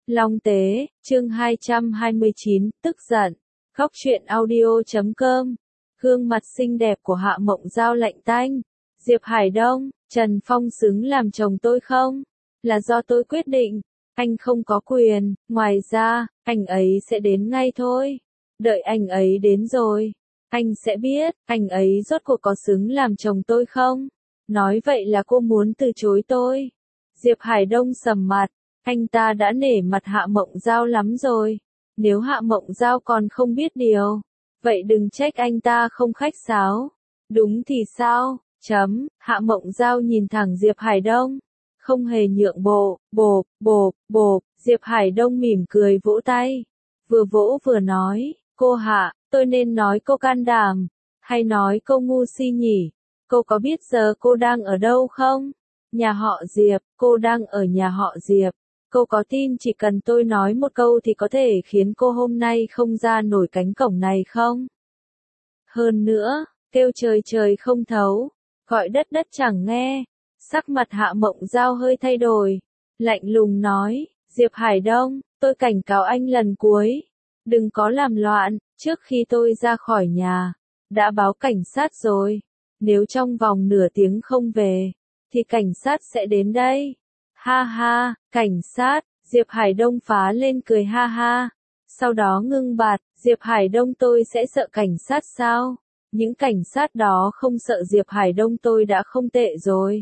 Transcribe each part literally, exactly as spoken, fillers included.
Long Tế, chương hai trăm hai mươi chín, tức giận. Góc truyện audio chấm com. Gương mặt xinh đẹp của Hạ Mộng Giao lạnh tanh. Diệp Hải Đông, Trần Phong xứng làm chồng tôi không? Là do tôi quyết định. Anh không có quyền, ngoài ra, anh ấy sẽ đến ngay thôi. Đợi anh ấy đến rồi, anh sẽ biết, anh ấy rốt cuộc có xứng làm chồng tôi không? Nói vậy là cô muốn từ chối tôi. Diệp Hải Đông sầm mặt, anh ta đã nể mặt Hạ Mộng Giao lắm rồi. Nếu Hạ Mộng Giao còn không biết điều, vậy đừng trách anh ta không khách sáo. Đúng thì sao? Chấm, Hạ Mộng Giao nhìn thẳng Diệp Hải Đông, không hề nhượng bộ, bộp, bộp, bộp, Diệp Hải Đông mỉm cười vỗ tay. Vừa vỗ vừa nói, cô Hạ, tôi nên nói cô can đảm, hay nói cô ngu si nhỉ? Cô có biết giờ cô đang ở đâu không? Nhà họ Diệp, cô đang ở nhà họ Diệp. Cô có tin chỉ cần tôi nói một câu thì có thể khiến cô hôm nay không ra nổi cánh cổng này không? Hơn nữa, kêu trời trời không thấu, gọi đất đất chẳng nghe. Sắc mặt Hạ Mộng Giao hơi thay đổi, lạnh lùng nói, Diệp Hải Đông, tôi cảnh cáo anh lần cuối, đừng có làm loạn. Trước khi tôi ra khỏi nhà, đã báo cảnh sát rồi, nếu trong vòng nửa tiếng không về, thì cảnh sát sẽ đến đây. Ha ha, cảnh sát, Diệp Hải Đông phá lên cười ha ha, sau đó ngưng bạt, Diệp Hải Đông tôi sẽ sợ cảnh sát sao? Những cảnh sát đó không sợ Diệp Hải Đông tôi đã không tệ rồi.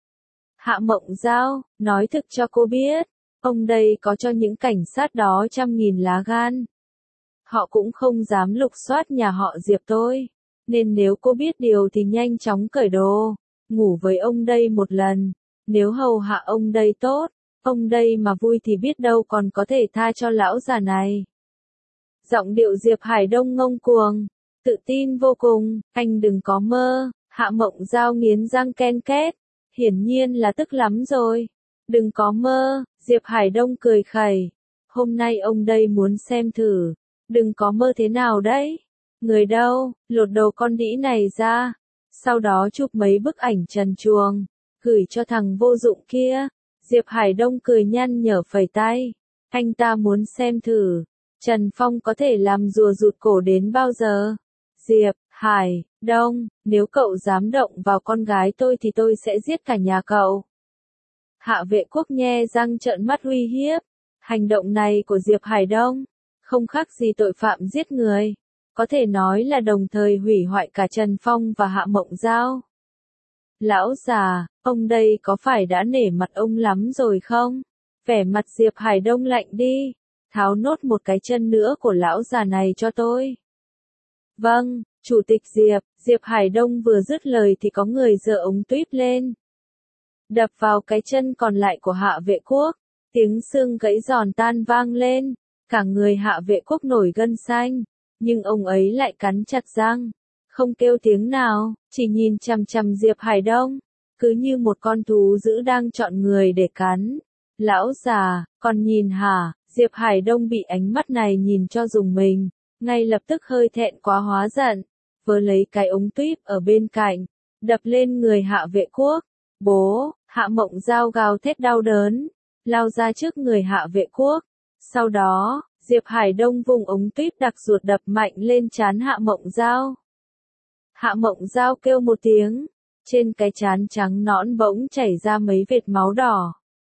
Hạ Mộng Giao, nói thực cho cô biết, ông đây có cho những cảnh sát đó trăm nghìn lá gan. Họ cũng không dám lục soát nhà họ Diệp tôi, nên nếu cô biết điều thì nhanh chóng cởi đồ, ngủ với ông đây một lần. Nếu hầu hạ ông đây tốt, ông đây mà vui thì biết đâu còn có thể tha cho lão già này. Giọng điệu Diệp Hải Đông ngông cuồng, tự tin vô cùng, anh đừng có mơ. Hạ Mộng Giao nghiến răng ken két, hiển nhiên là tức lắm rồi. Đừng có mơ, Diệp Hải Đông cười khẩy, hôm nay ông đây muốn xem thử, đừng có mơ thế nào đấy. Người đâu, lột đầu con đĩ này ra, sau đó chụp mấy bức ảnh trần truồng, gửi cho thằng vô dụng kia. Diệp Hải Đông cười nhăn nhở phẩy tay, anh ta muốn xem thử, Trần Phong có thể làm rùa rụt cổ đến bao giờ. Diệp Hải Đông, nếu cậu dám động vào con gái tôi thì tôi sẽ giết cả nhà cậu. Hạ Vệ Quốc nhe răng trợn mắt uy hiếp, hành động này của Diệp Hải Đông, không khác gì tội phạm giết người, có thể nói là đồng thời hủy hoại cả Trần Phong và Hạ Mộng Giao. Lão già, ông đây có phải đã nể mặt ông lắm rồi không? Vẻ mặt Diệp Hải Đông lạnh đi, tháo nốt một cái chân nữa của lão già này cho tôi. Vâng, Chủ tịch Diệp. Diệp Hải Đông vừa dứt lời thì có người giơ ống tuyếp lên, đập vào cái chân còn lại của Hạ Vệ Quốc, tiếng xương gãy giòn tan vang lên, cả người Hạ Vệ Quốc nổi gân xanh, nhưng ông ấy lại cắn chặt răng, không kêu tiếng nào, chỉ nhìn chằm chằm Diệp Hải Đông, cứ như một con thú dữ đang chọn người để cắn. Lão già, còn nhìn hả? Diệp Hải Đông bị ánh mắt này nhìn cho rùng mình, ngay lập tức hơi thẹn quá hóa giận, vớ lấy cái ống tuyếp ở bên cạnh, đập lên người Hạ Vệ Quốc. Bố, Hạ Mộng Giao gào thét đau đớn, lao ra trước người Hạ Vệ Quốc. Sau đó, Diệp Hải Đông vùng ống tuyếp đặc ruột đập mạnh lên trán Hạ Mộng Giao. Hạ Mộng Giao kêu một tiếng, trên cái trán trắng nõn bỗng chảy ra mấy vệt máu đỏ.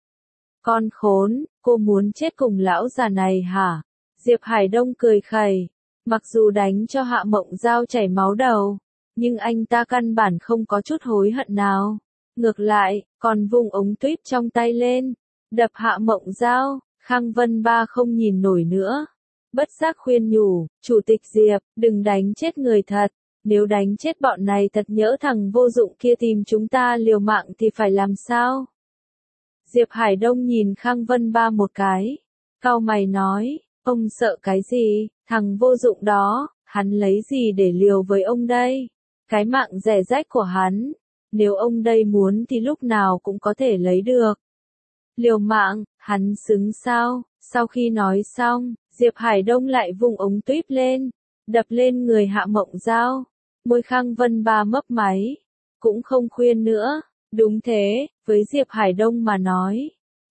Con khốn, cô muốn chết cùng lão già này hả? Diệp Hải Đông cười khẩy, mặc dù đánh cho Hạ Mộng Giao chảy máu đầu, nhưng anh ta căn bản không có chút hối hận nào. Ngược lại, còn vùng ống tuyếp trong tay lên, đập Hạ Mộng Giao. Khang Vân Ba không nhìn nổi nữa, bất giác khuyên nhủ, Chủ tịch Diệp, đừng đánh chết người thật, nếu đánh chết bọn này thật nhỡ thằng vô dụng kia tìm chúng ta liều mạng thì phải làm sao? Diệp Hải Đông nhìn Khang Vân Ba một cái, cau mày nói, ông sợ cái gì? Thằng vô dụng đó, hắn lấy gì để liều với ông đây? Cái mạng rẻ rách của hắn, nếu ông đây muốn thì lúc nào cũng có thể lấy được. Liều mạng, hắn xứng sao? Sau khi nói xong, Diệp Hải Đông lại vùng ống tuyếp lên, đập lên người Hạ Mộng Giao. Môi Khang Vân Ba mấp máy, cũng không khuyên nữa. Đúng thế, với Diệp Hải Đông mà nói,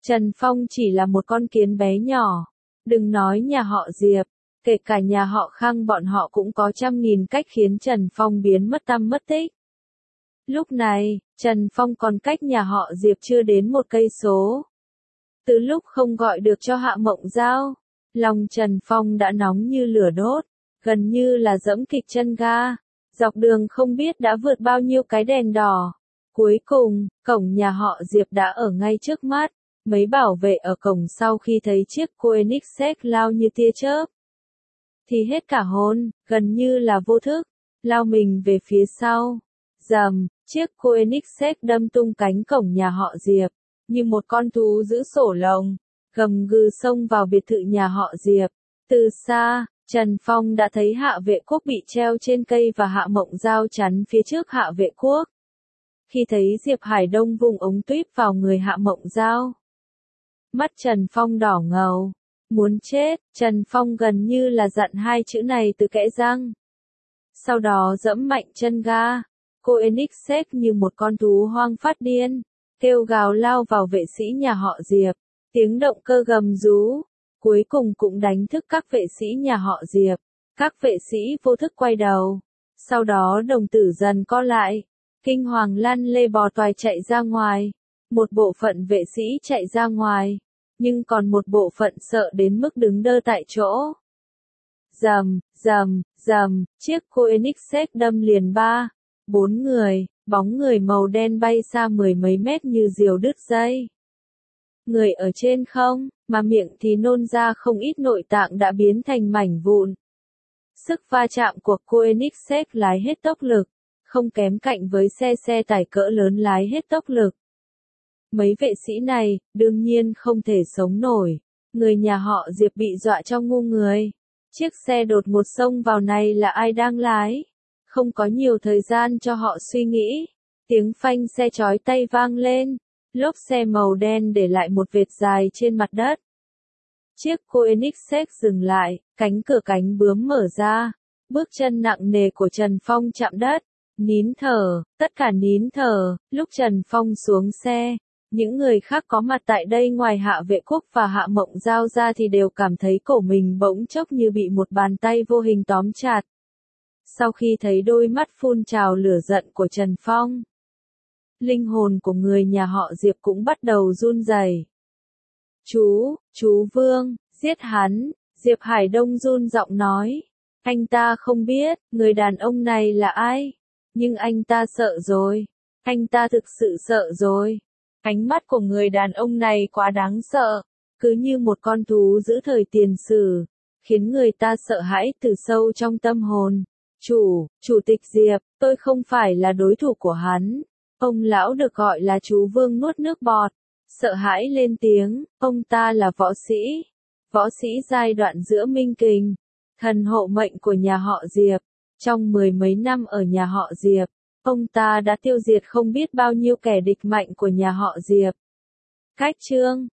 Trần Phong chỉ là một con kiến bé nhỏ. Đừng nói nhà họ Diệp, kể cả nhà họ Khang bọn họ cũng có trăm nghìn cách khiến Trần Phong biến mất tăm mất tích. Lúc này, Trần Phong còn cách nhà họ Diệp chưa đến một cây số. Từ lúc không gọi được cho Hạ Mộng Giao, lòng Trần Phong đã nóng như lửa đốt, gần như là giẫm kịch chân ga. Dọc đường không biết đã vượt bao nhiêu cái đèn đỏ. Cuối cùng, cổng nhà họ Diệp đã ở ngay trước mắt. Mấy bảo vệ ở cổng sau khi thấy chiếc Koenigsegg lao như tia chớp thì hết cả hồn, gần như là vô thức, lao mình về phía sau. Rầm, chiếc Koenigsegg đâm tung cánh cổng nhà họ Diệp, như một con thú giữ sổ lồng, gầm gừ xông vào biệt thự nhà họ Diệp. Từ xa, Trần Phong đã thấy Hạ Vệ Quốc bị treo trên cây và Hạ Mộng Giao chắn phía trước Hạ Vệ Quốc. Khi thấy Diệp Hải Đông vùng ống tuyếp vào người Hạ Mộng Giao, mắt Trần Phong đỏ ngầu. Muốn chết, Trần Phong gần như là dặn hai chữ này từ kẽ răng. Sau đó giẫm mạnh chân ga, Koenigsegg như một con thú hoang phát điên, kêu gào lao vào vệ sĩ nhà họ Diệp. Tiếng động cơ gầm rú, cuối cùng cũng đánh thức các vệ sĩ nhà họ Diệp. Các vệ sĩ vô thức quay đầu, sau đó đồng tử dần co lại, kinh hoàng lăn lê bò toài chạy ra ngoài. Một bộ phận vệ sĩ chạy ra ngoài, nhưng còn một bộ phận sợ đến mức đứng đơ tại chỗ. Rầm, rầm, rầm, chiếc Koenigsegg đâm liền ba, bốn người, bóng người màu đen bay xa mười mấy mét như diều đứt dây. Người ở trên không, mà miệng thì nôn ra không ít nội tạng đã biến thành mảnh vụn. Sức va chạm của Koenigsegg lái hết tốc lực, không kém cạnh với xe xe tải cỡ lớn lái hết tốc lực. Mấy vệ sĩ này, đương nhiên không thể sống nổi. Người nhà họ Diệp bị dọa cho ngu người. Chiếc xe đột ngột xông vào này là ai đang lái? Không có nhiều thời gian cho họ suy nghĩ. Tiếng phanh xe chói tay vang lên. Lốp xe màu đen để lại một vệt dài trên mặt đất. Chiếc Koenigsegg dừng lại, cánh cửa cánh bướm mở ra. Bước chân nặng nề của Trần Phong chạm đất. Nín thở, tất cả nín thở. Lúc Trần Phong xuống xe, những người khác có mặt tại đây ngoài Hạ Vệ Quốc và Hạ Mộng Giao ra thì đều cảm thấy cổ mình bỗng chốc như bị một bàn tay vô hình tóm chặt. Sau khi thấy đôi mắt phun trào lửa giận của Trần Phong, linh hồn của người nhà họ Diệp cũng bắt đầu run rẩy. Chú, chú Vương, giết hắn, Diệp Hải Đông run giọng nói. Anh ta không biết, người đàn ông này là ai, nhưng anh ta sợ rồi, anh ta thực sự sợ rồi. Ánh mắt của người đàn ông này quá đáng sợ, cứ như một con thú giữ thời tiền sử, khiến người ta sợ hãi từ sâu trong tâm hồn. Chủ, Chủ tịch Diệp, tôi không phải là đối thủ của hắn. Ông lão được gọi là chú Vương nuốt nước bọt, sợ hãi lên tiếng, ông ta là võ sĩ, võ sĩ giai đoạn giữa Minh Kình, thần hộ mệnh của nhà họ Diệp. Trong mười mấy năm ở nhà họ Diệp, ông ta đã tiêu diệt không biết bao nhiêu kẻ địch mạnh của nhà họ Diệp. Cách chương